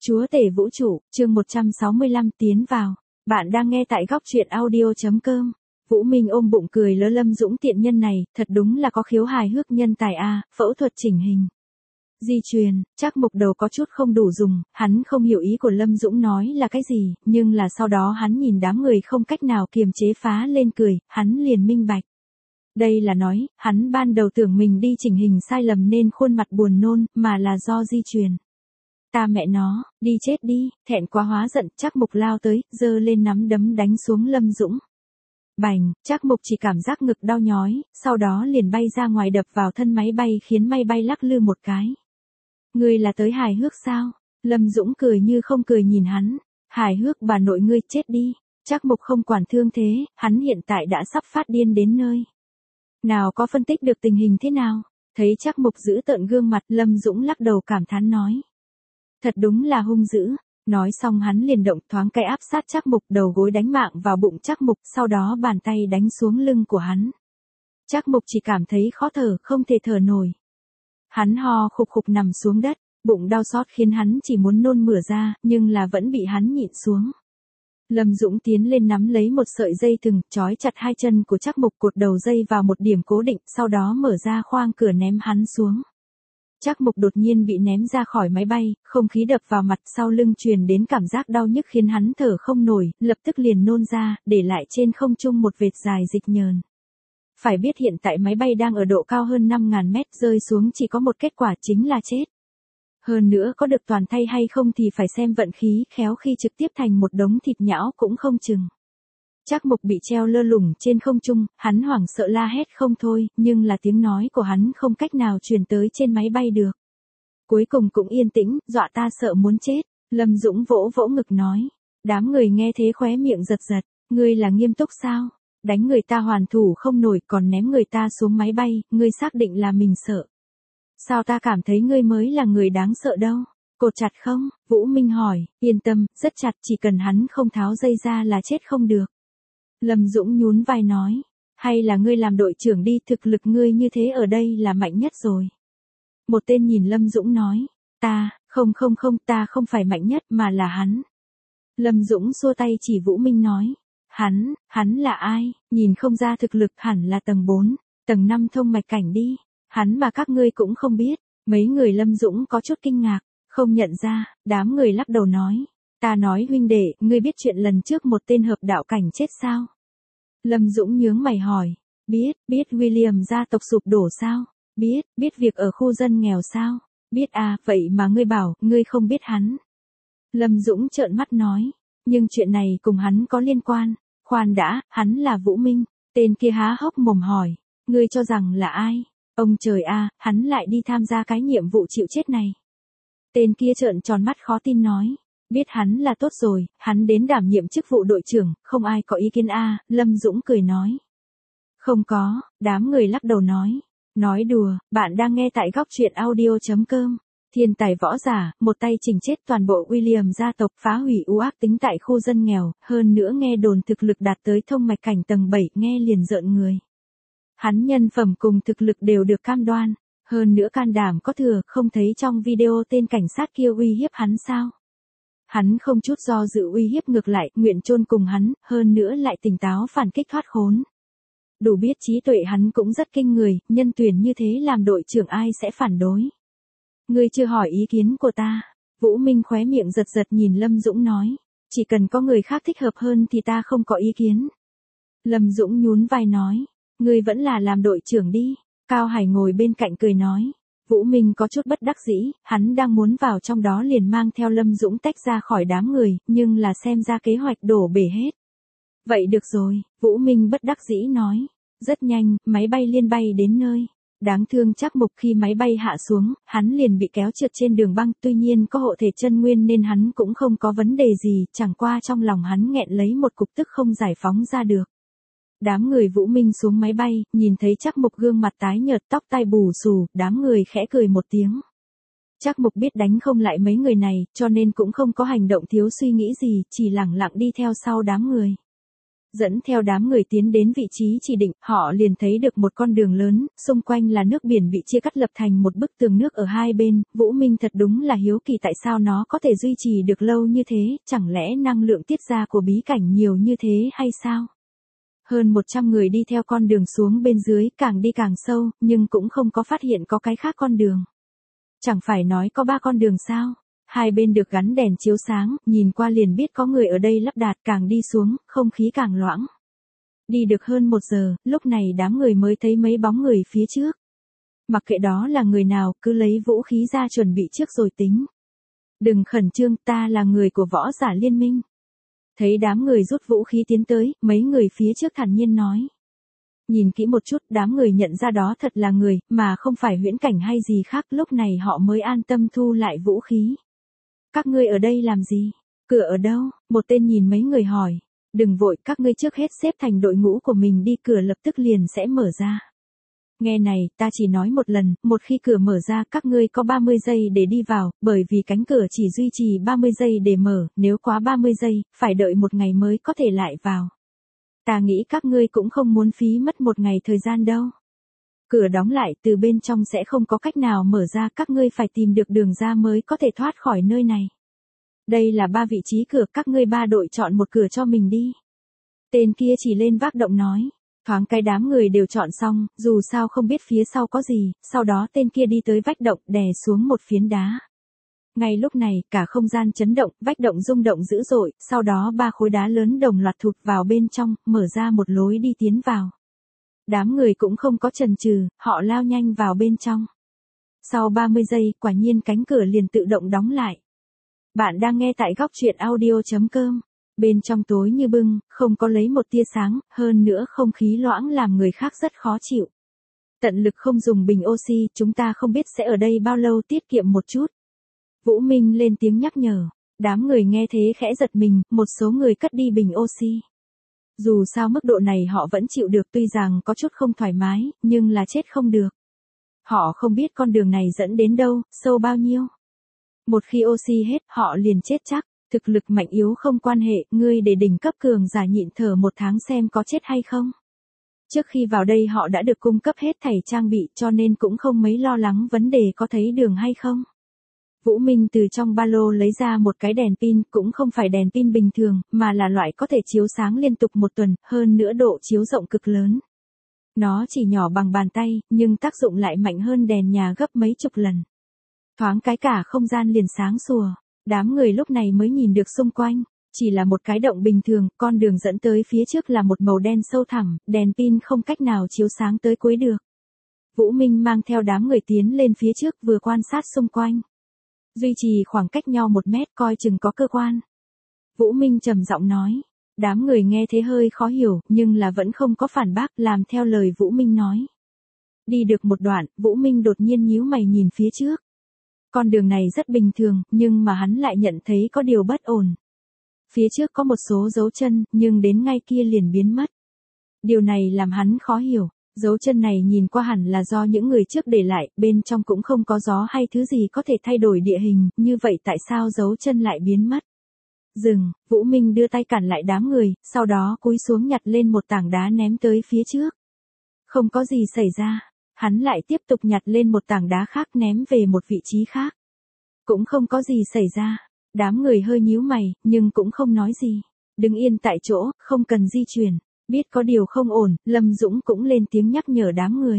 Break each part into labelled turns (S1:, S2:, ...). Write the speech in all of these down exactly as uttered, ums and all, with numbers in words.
S1: Chúa tể vũ trụ, chương một trăm sáu mươi lăm tiến vào. Bạn đang nghe tại góc truyện audio.com. Vũ Minh ôm bụng cười lỡ Lâm Dũng tiện nhân này, thật đúng là có khiếu hài hước nhân tài a, phẫu thuật chỉnh hình. Di truyền, chắc mục đầu có chút không đủ dùng, hắn không hiểu ý của Lâm Dũng nói là cái gì, nhưng là sau đó hắn nhìn đám người không cách nào kiềm chế phá lên cười, hắn liền minh bạch. Đây là nói, hắn ban đầu tưởng mình đi chỉnh hình sai lầm nên khuôn mặt buồn nôn, mà là do di truyền. Ta mẹ nó, đi chết đi, thẹn quá hóa giận, Trác Mục lao tới, giơ lên nắm đấm đánh xuống Lâm Dũng. Bành, Trác Mục chỉ cảm giác ngực đau nhói, sau đó liền bay ra ngoài đập vào thân máy bay khiến máy bay lắc lư một cái. Ngươi là tới hài hước sao? Lâm Dũng cười như không cười nhìn hắn. Hài hước bà nội ngươi chết đi. Trác Mục không quản thương thế, hắn hiện tại đã sắp phát điên đến nơi. Nào có phân tích được tình hình thế nào? Thấy Trác Mục giữ tợn gương mặt, Lâm Dũng lắc đầu cảm thán nói. Thật đúng là hung dữ. Nói xong hắn liền động thoáng cái áp sát Trác Mục, đầu gối đánh mạng vào bụng Trác Mục, sau đó bàn tay đánh xuống lưng của hắn. Trác Mục chỉ cảm thấy khó thở, không thể thở nổi. Hắn ho khục khục nằm xuống đất, bụng đau xót khiến hắn chỉ muốn nôn mửa ra, nhưng là vẫn bị hắn nhịn xuống. Lâm Dũng tiến lên nắm lấy một sợi dây thừng, trói chặt hai chân của Trác Mục, cột đầu dây vào một điểm cố định, sau đó mở ra khoang cửa ném hắn xuống. Trác Mục đột nhiên bị ném ra khỏi máy bay, không khí đập vào mặt, sau lưng truyền đến cảm giác đau nhức khiến hắn thở không nổi, lập tức liền nôn ra, để lại trên không trung một vệt dài dịch nhờn. Phải biết hiện tại máy bay đang ở độ cao hơn năm nghìn mét, rơi xuống chỉ có một kết quả chính là chết. Hơn nữa có được toàn thay hay không thì phải xem vận khí, khéo khi trực tiếp thành một đống thịt nhão cũng không chừng. Trác Mục bị treo lơ lửng trên không trung, hắn hoảng sợ la hét không thôi, nhưng là tiếng nói của hắn không cách nào truyền tới trên máy bay được. Cuối cùng cũng yên tĩnh, dọa ta sợ muốn chết, Lâm Dũng vỗ vỗ ngực nói. Đám người nghe thế khóe miệng giật giật, ngươi là nghiêm túc sao? Đánh người ta hoàn thủ không nổi còn ném người ta xuống máy bay, ngươi xác định là mình sợ. Sao ta cảm thấy ngươi mới là người đáng sợ đâu? Cột chặt không? Vũ Minh hỏi, yên tâm, rất chặt, chỉ cần hắn không tháo dây ra là chết không được. Lâm Dũng nhún vai nói, hay là ngươi làm đội trưởng đi, thực lực ngươi như thế ở đây là mạnh nhất rồi. Một tên nhìn Lâm Dũng nói, ta, không không không, ta không phải mạnh nhất mà là hắn. Lâm Dũng xua tay chỉ Vũ Minh nói, hắn, hắn là ai, nhìn không ra thực lực, hẳn là tầng bốn, tầng năm thông mạch cảnh đi, hắn mà các ngươi cũng không biết. Mấy người Lâm Dũng có chút kinh ngạc, không nhận ra, đám người lắc đầu nói. Ta nói huynh đệ, ngươi biết chuyện lần trước một tên hợp đạo cảnh chết sao? Lâm Dũng nhướng mày hỏi, biết, biết William gia tộc sụp đổ sao? Biết, biết việc ở khu dân nghèo sao? Biết à, vậy mà ngươi bảo, ngươi không biết hắn. Lâm Dũng trợn mắt nói, nhưng chuyện này cùng hắn có liên quan. Khoan đã, hắn là Vũ Minh. Tên kia há hốc mồm hỏi, ngươi cho rằng là ai? Ông trời a, hắn lại đi tham gia cái nhiệm vụ chịu chết này. Tên kia trợn tròn mắt khó tin nói. Biết hắn là tốt rồi, hắn đến đảm nhiệm chức vụ đội trưởng, không ai có ý kiến a. Lâm Dũng cười nói. Không có, đám người lắc đầu nói. Nói đùa, bạn đang nghe tại góc truyện audio.com. Thiên tài võ giả, một tay chỉnh chết toàn bộ William gia tộc, phá hủy u ác tính tại khu dân nghèo, hơn nữa nghe đồn thực lực đạt tới thông mạch cảnh tầng bảy, nghe liền rợn người. Hắn nhân phẩm cùng thực lực đều được cam đoan, hơn nữa can đảm có thừa, không thấy trong video tên cảnh sát kia uy hiếp hắn sao? Hắn không chút do dự uy hiếp ngược lại, nguyện chôn cùng hắn, hơn nữa lại tỉnh táo phản kích thoát khốn. Đủ biết trí tuệ hắn cũng rất kinh người, nhân tuyển như thế làm đội trưởng ai sẽ phản đối. Ngươi chưa hỏi ý kiến của ta. Vũ Minh khóe miệng giật giật nhìn Lâm Dũng nói, chỉ cần có người khác thích hợp hơn thì ta không có ý kiến. Lâm Dũng nhún vai nói, ngươi vẫn là làm đội trưởng đi. Cao Hải ngồi bên cạnh cười nói. Vũ Minh có chút bất đắc dĩ, hắn đang muốn vào trong đó liền mang theo Lâm Dũng tách ra khỏi đám người, nhưng là xem ra kế hoạch đổ bể hết. Vậy được rồi, Vũ Minh bất đắc dĩ nói. Rất nhanh, máy bay liên bay đến nơi. Đáng thương Trác Mục khi máy bay hạ xuống, hắn liền bị kéo trượt trên đường băng, tuy nhiên có hộ thể chân nguyên nên hắn cũng không có vấn đề gì, chẳng qua trong lòng hắn nghẹn lấy một cục tức không giải phóng ra được. Đám người Vũ Minh xuống máy bay, nhìn thấy Trác Mục gương mặt tái nhợt, tóc tai bù xù, đám người khẽ cười một tiếng. Trác Mục biết đánh không lại mấy người này, cho nên cũng không có hành động thiếu suy nghĩ gì, chỉ lẳng lặng đi theo sau đám người. Dẫn theo đám người tiến đến vị trí chỉ định, họ liền thấy được một con đường lớn, xung quanh là nước biển bị chia cắt lập thành một bức tường nước ở hai bên. Vũ Minh thật đúng là hiếu kỳ tại sao nó có thể duy trì được lâu như thế, chẳng lẽ năng lượng tiết ra của bí cảnh nhiều như thế hay sao? Hơn một trăm người đi theo con đường xuống bên dưới, càng đi càng sâu, nhưng cũng không có phát hiện có cái khác con đường. Chẳng phải nói có ba con đường sao? Hai bên được gắn đèn chiếu sáng, nhìn qua liền biết có người ở đây lắp đặt, càng đi xuống, không khí càng loãng. Đi được hơn một giờ, lúc này đám người mới thấy mấy bóng người phía trước. Mặc kệ đó là người nào, cứ lấy vũ khí ra chuẩn bị trước rồi tính. Đừng khẩn trương, ta là người của võ giả liên minh. Thấy đám người rút vũ khí tiến tới, mấy người phía trước thản nhiên nói. Nhìn kỹ một chút, đám người nhận ra đó thật là người, mà không phải huyễn cảnh hay gì khác, lúc này họ mới an tâm thu lại vũ khí. Các ngươi ở đây làm gì? Cửa ở đâu? Một tên nhìn mấy người hỏi. Đừng vội, các ngươi trước hết xếp thành đội ngũ của mình đi, cửa lập tức liền sẽ mở ra. Nghe này, ta chỉ nói một lần, một khi cửa mở ra các ngươi có ba mươi giây để đi vào, bởi vì cánh cửa chỉ duy trì ba mươi giây để mở, nếu quá ba mươi giây, phải đợi một ngày mới có thể lại vào. Ta nghĩ các ngươi cũng không muốn phí mất một ngày thời gian đâu. Cửa đóng lại, từ bên trong sẽ không có cách nào mở ra, các ngươi phải tìm được đường ra mới có thể thoát khỏi nơi này. Đây là ba vị trí cửa, các ngươi ba đội chọn một cửa cho mình đi. Tên kia chỉ lên vác động nói. Thoáng cái đám người đều chọn xong, dù sao không biết phía sau có gì, sau đó tên kia đi tới vách động, đè xuống một phiến đá. Ngay lúc này, cả không gian chấn động, vách động rung động dữ dội, sau đó ba khối đá lớn đồng loạt thụt vào bên trong, mở ra một lối đi tiến vào. Đám người cũng không có chần chừ, họ lao nhanh vào bên trong. Sau ba mươi giây, quả nhiên cánh cửa liền tự động đóng lại. Bạn đang nghe tại góc truyện audio chấm com. Bên trong tối như bưng, không có lấy một tia sáng, hơn nữa không khí loãng làm người khác rất khó chịu. Tận lực không dùng bình oxy, chúng ta không biết sẽ ở đây bao lâu, tiết kiệm một chút. Vũ Minh lên tiếng nhắc nhở. Đám người nghe thế khẽ giật mình, một số người cất đi bình oxy. Dù sao mức độ này họ vẫn chịu được, tuy rằng có chút không thoải mái, nhưng là chết không được. Họ không biết con đường này dẫn đến đâu, sâu bao nhiêu. Một khi oxy hết, họ liền chết chắc. Thực lực mạnh yếu không quan hệ, ngươi để đỉnh cấp cường giả nhịn thở một tháng xem có chết hay không. Trước khi vào đây họ đã được cung cấp hết thảy trang bị, cho nên cũng không mấy lo lắng vấn đề có thấy đường hay không. Vũ Minh từ trong ba lô lấy ra một cái đèn pin, cũng không phải đèn pin bình thường, mà là loại có thể chiếu sáng liên tục một tuần, hơn nữa độ chiếu rộng cực lớn. Nó chỉ nhỏ bằng bàn tay, nhưng tác dụng lại mạnh hơn đèn nhà gấp mấy chục lần. Thoáng cái cả không gian liền sáng sủa. Đám người lúc này mới nhìn được xung quanh, chỉ là một cái động bình thường, con đường dẫn tới phía trước là một màu đen sâu thẳm, đèn pin không cách nào chiếu sáng tới cuối được. Vũ Minh mang theo đám người tiến lên phía trước, vừa quan sát xung quanh. Duy trì khoảng cách nhau một mét, coi chừng có cơ quan. Vũ Minh trầm giọng nói. Đám người nghe thế hơi khó hiểu, nhưng là vẫn không có phản bác, làm theo lời Vũ Minh nói. Đi được một đoạn, Vũ Minh đột nhiên nhíu mày nhìn phía trước. Con đường này rất bình thường, nhưng mà hắn lại nhận thấy có điều bất ổn. Phía trước có một số dấu chân, nhưng đến ngay kia liền biến mất. Điều này làm hắn khó hiểu. Dấu chân này nhìn qua hẳn là do những người trước để lại, bên trong cũng không có gió hay thứ gì có thể thay đổi địa hình, như vậy tại sao dấu chân lại biến mất? Dừng, Vũ Minh đưa tay cản lại đám người, sau đó cúi xuống nhặt lên một tảng đá ném tới phía trước. Không có gì xảy ra, hắn lại tiếp tục nhặt lên một tảng đá khác ném về một vị trí khác. Cũng không có gì xảy ra, đám người hơi nhíu mày, nhưng cũng không nói gì. Đứng yên tại chỗ, không cần di chuyển. Biết có điều không ổn, Lâm Dũng cũng lên tiếng nhắc nhở đám người.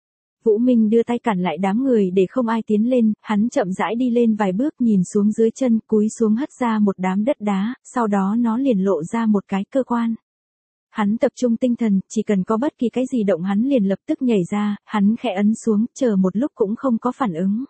S1: Vũ Minh đưa tay cản lại đám người để không ai tiến lên, hắn chậm rãi đi lên vài bước, nhìn xuống dưới chân, cúi xuống hất ra một đám đất đá, sau đó nó liền lộ ra một cái cơ quan. Hắn tập trung tinh thần, chỉ cần có bất kỳ cái gì động hắn liền lập tức nhảy ra, hắn khẽ ấn xuống, chờ một lúc cũng không có phản ứng.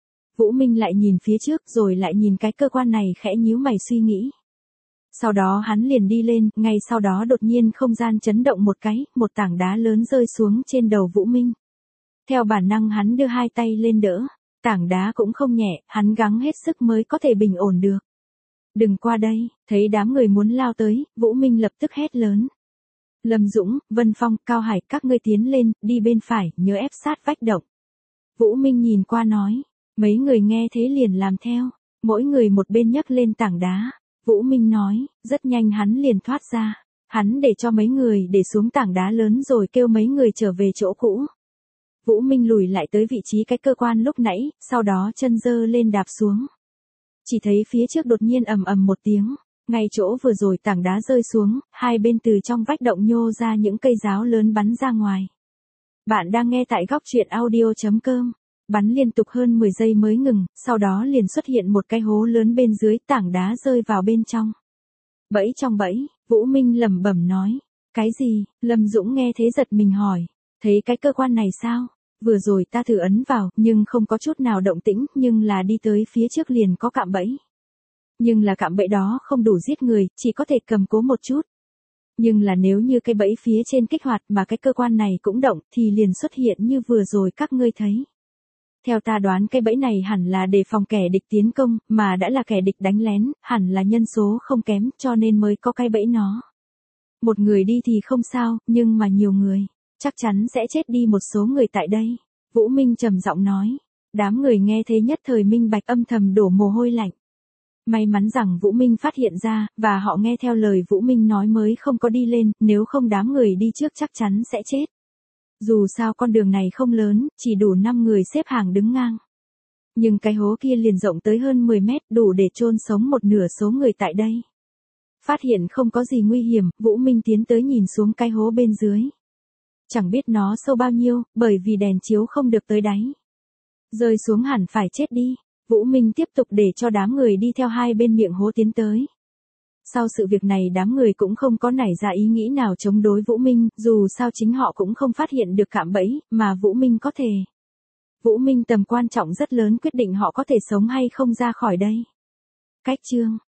S1: Vũ Minh lại nhìn phía trước rồi lại nhìn cái cơ quan này, khẽ nhíu mày suy nghĩ. Sau đó hắn liền đi lên, ngay sau đó đột nhiên không gian chấn động một cái, một tảng đá lớn rơi xuống trên đầu Vũ Minh. Theo bản năng hắn đưa hai tay lên đỡ, tảng đá cũng không nhẹ, hắn gắng hết sức mới có thể bình ổn được. Đừng qua đây, thấy đám người muốn lao tới, Vũ Minh lập tức hét lớn. Lâm Dũng, Vân Phong, Cao Hải, các ngươi tiến lên, đi bên phải, nhớ ép sát vách động. Vũ Minh nhìn qua nói, mấy người nghe thế liền làm theo, mỗi người một bên nhấc lên tảng đá. Vũ Minh nói, rất nhanh hắn liền thoát ra. Hắn để cho mấy người để xuống tảng đá lớn rồi kêu mấy người trở về chỗ cũ. Vũ Minh lùi lại tới vị trí cái cơ quan lúc nãy, sau đó chân giơ lên đạp xuống. Chỉ thấy phía trước đột nhiên ầm ầm một tiếng, ngay chỗ vừa rồi tảng đá rơi xuống, hai bên từ trong vách động nhô ra những cây giáo lớn bắn ra ngoài. Bạn đang nghe tại góc truyện audio chấm com. Bắn liên tục hơn mười giây mới ngừng, sau đó liền xuất hiện một cái hố lớn bên dưới, tảng đá rơi vào bên trong. Bẫy trong bẫy, Vũ Minh lẩm bẩm nói. Cái gì? Lâm Dũng nghe thế giật mình hỏi. Thấy cái cơ quan này sao? Vừa rồi ta thử ấn vào, nhưng không có chút nào động tĩnh, nhưng là đi tới phía trước liền có cạm bẫy. Nhưng là cạm bẫy đó không đủ giết người, chỉ có thể cầm cố một chút. Nhưng là nếu như cái bẫy phía trên kích hoạt mà cái cơ quan này cũng động thì liền xuất hiện như vừa rồi các ngươi thấy. Theo ta đoán cái bẫy này hẳn là để phòng kẻ địch tiến công, mà đã là kẻ địch đánh lén, hẳn là nhân số không kém cho nên mới có cái bẫy nó. Một người đi thì không sao, nhưng mà nhiều người, chắc chắn sẽ chết đi một số người tại đây. Vũ Minh trầm giọng nói. Đám người nghe thế nhất thời minh bạch, âm thầm đổ mồ hôi lạnh. May mắn rằng Vũ Minh phát hiện ra, và họ nghe theo lời Vũ Minh nói mới không có đi lên, nếu không đám người đi trước chắc chắn sẽ chết. Dù sao con đường này không lớn, chỉ đủ năm người xếp hàng đứng ngang. Nhưng cái hố kia liền rộng tới hơn mười mét, đủ để chôn sống một nửa số người tại đây. Phát hiện không có gì nguy hiểm, Vũ Minh tiến tới nhìn xuống cái hố bên dưới. Chẳng biết nó sâu bao nhiêu, bởi vì đèn chiếu không được tới đáy. Rơi xuống hẳn phải chết đi. Vũ Minh tiếp tục để cho đám người đi theo hai bên miệng hố tiến tới. Sau sự việc này đám người cũng không có nảy ra ý nghĩ nào chống đối Vũ Minh, dù sao chính họ cũng không phát hiện được cạm bẫy, mà Vũ Minh có thể. Vũ Minh tầm quan trọng rất lớn quyết định họ có thể sống hay không ra khỏi đây. Cách chương